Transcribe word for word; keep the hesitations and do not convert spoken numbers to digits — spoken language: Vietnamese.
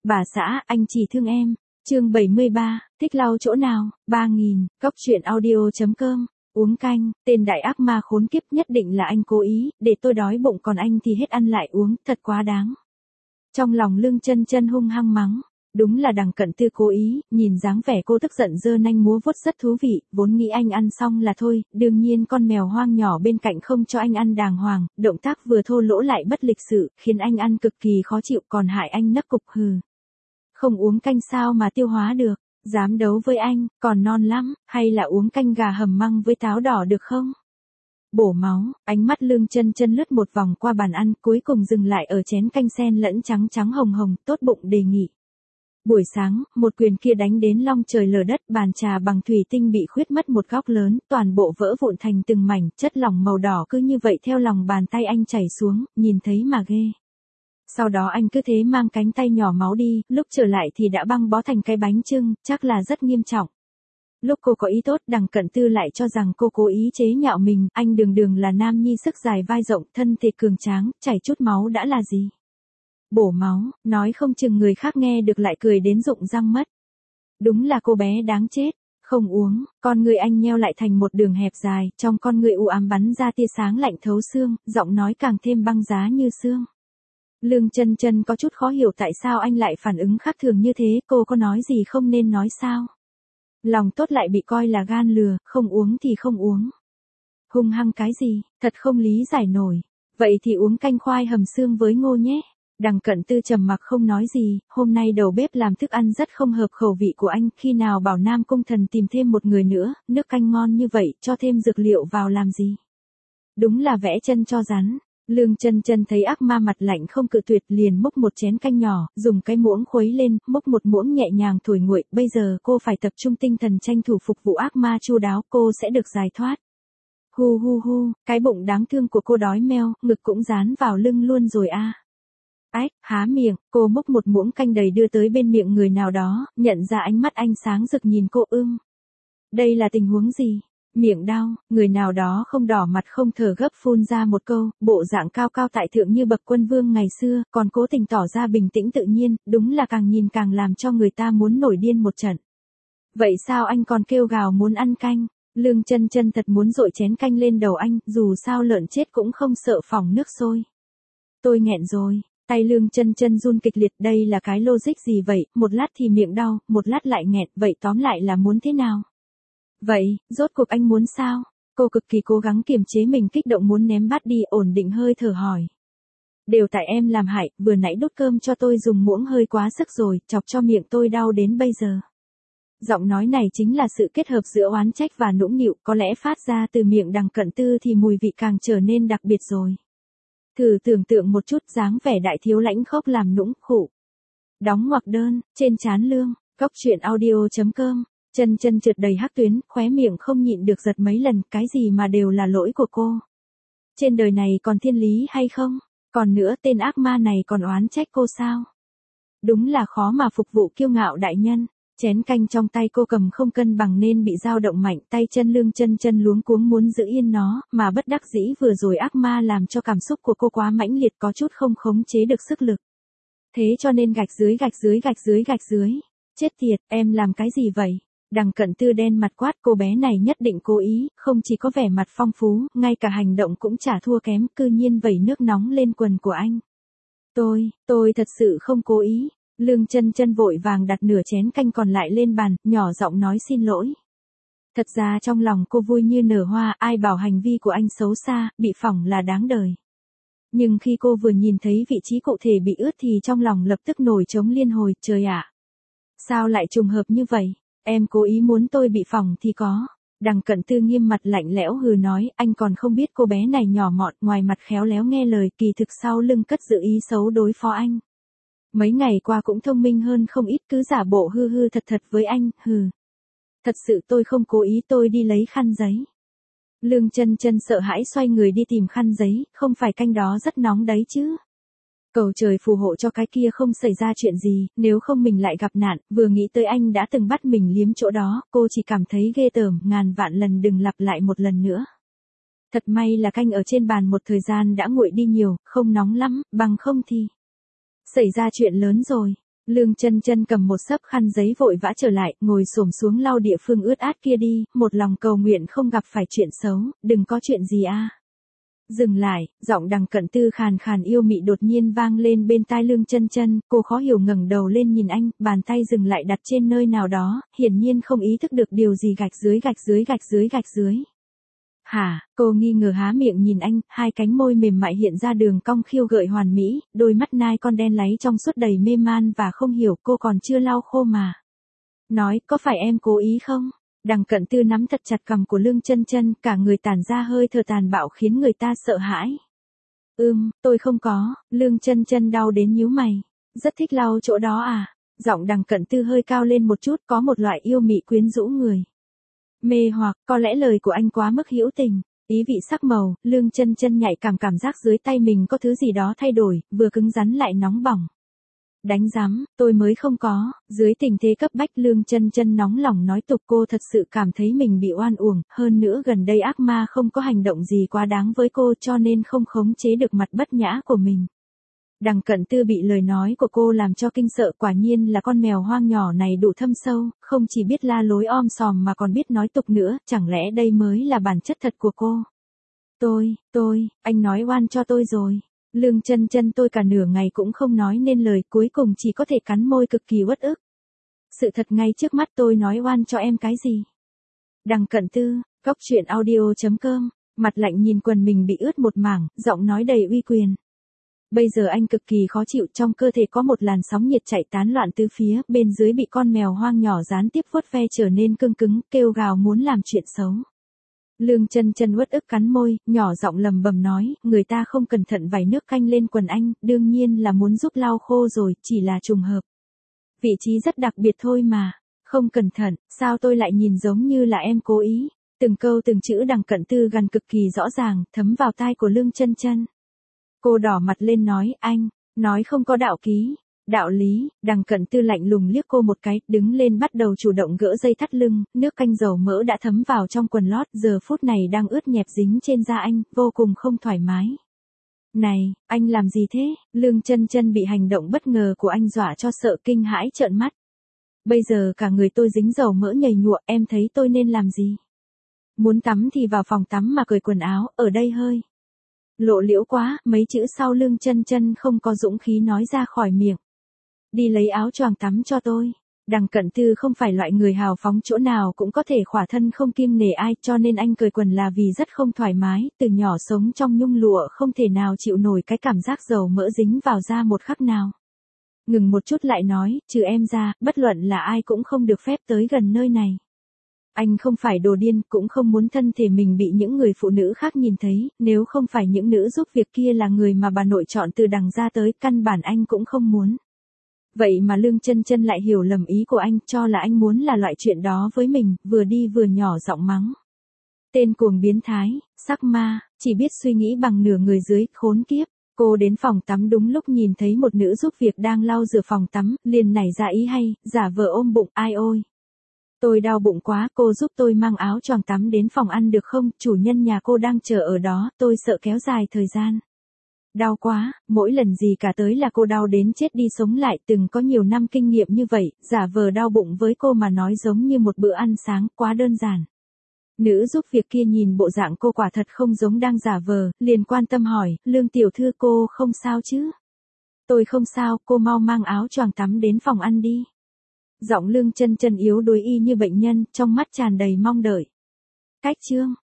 Bà xã, anh chỉ thương em. Chương bảy mươi ba, thích lau chỗ nào? ba nghìn, Cóc truyện audio chấm com. Uống canh, tên đại ác ma khốn kiếp, nhất định là anh cố ý, để tôi đói bụng còn anh thì hết ăn lại uống, thật quá đáng. Trong lòng Lương Chân Chân hung hăng mắng, đúng là Đằng Cận Tư cố ý, nhìn dáng vẻ cô tức giận giơ nanh múa vuốt rất thú vị, vốn nghĩ anh ăn xong là thôi, đương nhiên con mèo hoang nhỏ bên cạnh không cho anh ăn đàng hoàng, động tác vừa thô lỗ lại bất lịch sự, khiến anh ăn cực kỳ khó chịu, còn hại anh nấc cục hừ. Không uống canh sao mà tiêu hóa được, dám đấu với anh, còn non lắm, hay là uống canh gà hầm măng với táo đỏ được không? Bổ máu, ánh mắt Lương Chân Chân lướt một vòng qua bàn ăn, cuối cùng dừng lại ở chén canh sen lẫn trắng trắng hồng hồng, tốt bụng đề nghị. Buổi sáng, một quyền kia đánh đến long trời lở đất, bàn trà bằng thủy tinh bị khuyết mất một góc lớn, toàn bộ vỡ vụn thành từng mảnh, chất lỏng màu đỏ cứ như vậy theo lòng bàn tay anh chảy xuống, nhìn thấy mà ghê. Sau đó anh cứ thế mang cánh tay nhỏ máu đi, lúc trở lại thì đã băng bó thành cái bánh chưng, chắc là rất nghiêm trọng. Lúc cô có ý tốt, Đằng Cận Tư lại cho rằng cô cố ý chế nhạo mình, anh đường đường là nam nhi sức dài vai rộng, thân thể cường tráng, chảy chút máu đã là gì. Bổ máu, nói không chừng người khác nghe được lại cười đến rụng răng mất. Đúng là cô bé đáng chết, không uống, con người anh nheo lại thành một đường hẹp dài, trong con người u ám bắn ra tia sáng lạnh thấu xương, giọng nói càng thêm băng giá như xương. Lương Chân Chân có chút khó hiểu tại sao anh lại phản ứng khác thường như thế, cô có nói gì không nên nói sao? Lòng tốt lại bị coi là gan lừa, không uống thì không uống. Hung hăng cái gì, thật không lý giải nổi. Vậy thì uống canh khoai hầm xương với ngô nhé. Đằng Cận Tư trầm mặc không nói gì, hôm nay đầu bếp làm thức ăn rất không hợp khẩu vị của anh, khi nào bảo Nam Cung Thần tìm thêm một người nữa, nước canh ngon như vậy, cho thêm dược liệu vào làm gì? Đúng là vẽ chân cho rắn. Lương Chân Chân thấy ác ma mặt lạnh không cự tuyệt, liền múc một chén canh nhỏ, dùng cái muỗng khuấy lên, múc một muỗng nhẹ nhàng thổi nguội, bây giờ cô phải tập trung tinh thần tranh thủ phục vụ ác ma chu đáo, cô sẽ được giải thoát. Hu hu hu, cái bụng đáng thương của cô đói meo, ngực cũng dán vào lưng luôn rồi a. À. Ách, há miệng, cô múc một muỗng canh đầy đưa tới bên miệng người nào đó, nhận ra ánh mắt anh sáng rực nhìn cô ưm. Đây là tình huống gì? Miệng đau, người nào đó không đỏ mặt không thở gấp phun ra một câu, bộ dạng cao cao tại thượng như bậc quân vương ngày xưa, còn cố tình tỏ ra bình tĩnh tự nhiên, đúng là càng nhìn càng làm cho người ta muốn nổi điên một trận. Vậy sao anh còn kêu gào muốn ăn canh? Lương Chân Chân thật muốn dội chén canh lên đầu anh, dù sao lợn chết cũng không sợ phỏng nước sôi. Tôi nghẹn rồi. Tay Lương Chân Chân run kịch liệt, đây là cái logic gì vậy, một lát thì miệng đau, một lát lại nghẹn, vậy tóm lại là muốn thế nào? Vậy, rốt cuộc anh muốn sao? Cô cực kỳ cố gắng kiềm chế mình kích động muốn ném bát đi, ổn định hơi thở hỏi. Đều tại em làm hại, vừa nãy đút cơm cho tôi dùng muỗng hơi quá sức rồi, chọc cho miệng tôi đau đến bây giờ. Giọng nói này chính là sự kết hợp giữa oán trách và nũng nịu, có lẽ phát ra từ miệng Đằng Cận Tư thì mùi vị càng trở nên đặc biệt rồi. Thử tưởng tượng một chút dáng vẻ đại thiếu lãnh khốc làm nũng khổ. Đóng ngoặc đơn, trên trán Lương, Cóc truyện audio chấm com. Chân Chân trượt đầy hắc tuyến, khóe miệng không nhịn được giật mấy lần, cái gì mà đều là lỗi của cô. Trên đời này còn thiên lý hay không? Còn nữa tên ác ma này còn oán trách cô sao? Đúng là khó mà phục vụ kiêu ngạo đại nhân. Chén canh trong tay cô cầm không cân bằng nên bị dao động mạnh, tay chân Lương Chân Chân luống cuống muốn giữ yên nó, mà bất đắc dĩ vừa rồi ác ma làm cho cảm xúc của cô quá mãnh liệt có chút không khống chế được sức lực. Thế cho nên gạch dưới gạch dưới gạch dưới gạch dưới. Chết tiệt, em làm cái gì vậy? Đằng Cận Tư đen mặt quát, cô bé này nhất định cố ý, không chỉ có vẻ mặt phong phú, ngay cả hành động cũng chả thua kém, cư nhiên vẩy nước nóng lên quần của anh. Tôi, tôi thật sự không cố ý. Lương Chân Chân vội vàng đặt nửa chén canh còn lại lên bàn, nhỏ giọng nói xin lỗi. Thật ra trong lòng cô vui như nở hoa, ai bảo hành vi của anh xấu xa, bị phỏng là đáng đời. Nhưng khi cô vừa nhìn thấy vị trí cụ thể bị ướt thì trong lòng lập tức nổi trống liên hồi, trời ạ. Sao lại trùng hợp như vậy? Em cố ý muốn tôi bị phỏng thì có. Đằng Cận Tư nghiêm mặt lạnh lẽo hừ nói, anh còn không biết cô bé này nhỏ mọn, ngoài mặt khéo léo nghe lời, kỳ thực sau lưng cất dự ý xấu đối phó anh. Mấy ngày qua cũng thông minh hơn không ít, cứ giả bộ hư hư thật thật với anh, hừ. Thật sự tôi không cố ý, tôi đi lấy khăn giấy. Lương Chân Chân sợ hãi xoay người đi tìm khăn giấy, không phải canh đó rất nóng đấy chứ. Cầu trời phù hộ cho cái kia không xảy ra chuyện gì, nếu không mình lại gặp nạn, vừa nghĩ tới anh đã từng bắt mình liếm chỗ đó, cô chỉ cảm thấy ghê tởm, ngàn vạn lần đừng lặp lại một lần nữa. Thật may là canh ở trên bàn một thời gian đã nguội đi nhiều, không nóng lắm, bằng không thì xảy ra chuyện lớn rồi. Lương Chân Chân cầm một xấp khăn giấy vội vã trở lại, ngồi xổm xuống lau địa phương ướt át kia đi, một lòng cầu nguyện không gặp phải chuyện xấu, đừng có chuyện gì a. Dừng lại, giọng Đằng Cận Tư khàn khàn yêu mị đột nhiên vang lên bên tai Lương Chân Chân, cô khó hiểu ngẩng đầu lên nhìn anh, bàn tay dừng lại đặt trên nơi nào đó, hiển nhiên không ý thức được điều gì gạch dưới gạch dưới gạch dưới gạch dưới. Hả, cô nghi ngờ há miệng nhìn anh, hai cánh môi mềm mại hiện ra đường cong khiêu gợi hoàn mỹ, đôi mắt nai con đen láy trong suốt đầy mê man và không hiểu cô còn chưa lau khô mà. Nói, có phải em cố ý không? Đằng Cận Tư nắm thật chặt cằm của Lương Chân Chân, cả người tản ra hơi thở tàn bạo khiến người ta sợ hãi. Ừm, tôi không có, Lương Chân Chân đau đến nhíu mày. Rất thích lau chỗ đó à? Giọng Đằng Cận Tư hơi cao lên một chút, có một loại yêu mị quyến rũ người. Mê hoặc, có lẽ lời của anh quá mức hữu tình. Ý vị sắc màu, Lương Chân Chân nhạy cảm cảm giác dưới tay mình có thứ gì đó thay đổi, vừa cứng rắn lại nóng bỏng. Đánh rắm, tôi mới không có. Dưới tình thế cấp bách Lương Chân Chân nóng lòng nói tục, cô thật sự cảm thấy mình bị oan uổng, hơn nữa gần đây ác ma không có hành động gì quá đáng với cô cho nên không khống chế được mặt bất nhã của mình. Đằng Cận Tư bị lời nói của cô làm cho kinh sợ, quả nhiên là con mèo hoang nhỏ này đủ thâm sâu, không chỉ biết la lối om sòm mà còn biết nói tục nữa, chẳng lẽ đây mới là bản chất thật của cô. Tôi, tôi, anh nói oan cho tôi rồi. Lương Chân Chân tôi cả nửa ngày cũng không nói nên lời, cuối cùng chỉ có thể cắn môi cực kỳ uất ức. Sự thật ngay trước mắt, tôi nói oan cho em cái gì? Đằng Cận Tư, góc truyện audio chấm com, mặt lạnh nhìn quần mình bị ướt một mảng, giọng nói đầy uy quyền. Bây giờ anh cực kỳ khó chịu, trong cơ thể có một làn sóng nhiệt chạy tán loạn tứ phía, bên dưới bị con mèo hoang nhỏ gián tiếp vuốt ve trở nên cương cứng, kêu gào muốn làm chuyện xấu. Lương Chân Chân uất ức cắn môi, nhỏ giọng lầm bầm nói, người ta không cẩn thận vẩy nước canh lên quần anh, đương nhiên là muốn giúp lau khô rồi, chỉ là trùng hợp. Vị trí rất đặc biệt thôi mà, không cẩn thận, sao tôi lại nhìn giống như là em cố ý. Từng câu từng chữ Đằng Cận Tư gần cực kỳ rõ ràng, thấm vào tai của Lương Chân Chân. Cô đỏ mặt lên nói, anh, nói không có đạo ký, đạo lý. Đằng Cận Tư lạnh lùng liếc cô một cái, đứng lên bắt đầu chủ động gỡ dây thắt lưng, nước canh dầu mỡ đã thấm vào trong quần lót, giờ phút này đang ướt nhẹp dính trên da anh, vô cùng không thoải mái. Này, anh làm gì thế? Lương Chân Chân bị hành động bất ngờ của anh dọa cho sợ kinh hãi trợn mắt. Bây giờ cả người tôi dính dầu mỡ nhầy nhụa, em thấy tôi nên làm gì? Muốn tắm thì vào phòng tắm mà cởi quần áo, ở đây hơi lộ liễu quá, mấy chữ sau Lương Chân Chân không có dũng khí nói ra khỏi miệng. Đi lấy áo choàng tắm cho tôi. Đằng Cận Tư không phải loại người hào phóng, chỗ nào cũng có thể khỏa thân không kiêng nể ai, cho nên anh cởi quần là vì rất không thoải mái, từ nhỏ sống trong nhung lụa không thể nào chịu nổi cái cảm giác dầu mỡ dính vào da một khắc nào. Ngừng một chút lại nói, trừ em ra, bất luận là ai cũng không được phép tới gần nơi này. Anh không phải đồ điên, cũng không muốn thân thể mình bị những người phụ nữ khác nhìn thấy, nếu không phải những nữ giúp việc kia là người mà bà nội chọn từ đằng ra tới, căn bản anh cũng không muốn. Vậy mà Lương Chân Chân lại hiểu lầm ý của anh, cho là anh muốn là loại chuyện đó với mình, vừa đi vừa nhỏ giọng mắng. Tên cuồng biến thái, sắc ma, chỉ biết suy nghĩ bằng nửa người dưới, khốn kiếp. Cô đến phòng tắm đúng lúc nhìn thấy một nữ giúp việc đang lau rửa phòng tắm, liền nảy ra ý hay, giả vờ ôm bụng, ai ôi. Tôi đau bụng quá, cô giúp tôi mang áo choàng tắm đến phòng ăn được không, chủ nhân nhà cô đang chờ ở đó, tôi sợ kéo dài thời gian. Đau quá, mỗi lần gì cả tới là cô đau đến chết đi sống lại, từng có nhiều năm kinh nghiệm như vậy, giả vờ đau bụng với cô mà nói giống như một bữa ăn sáng, quá đơn giản. Nữ giúp việc kia nhìn bộ dạng cô quả thật không giống đang giả vờ, liền quan tâm hỏi, Lương tiểu thư cô không sao chứ? Tôi không sao, cô mau mang áo choàng tắm đến phòng ăn đi. Giọng Lương Chân Chân yếu đuối y như bệnh nhân, trong mắt tràn đầy mong đợi. Cách chương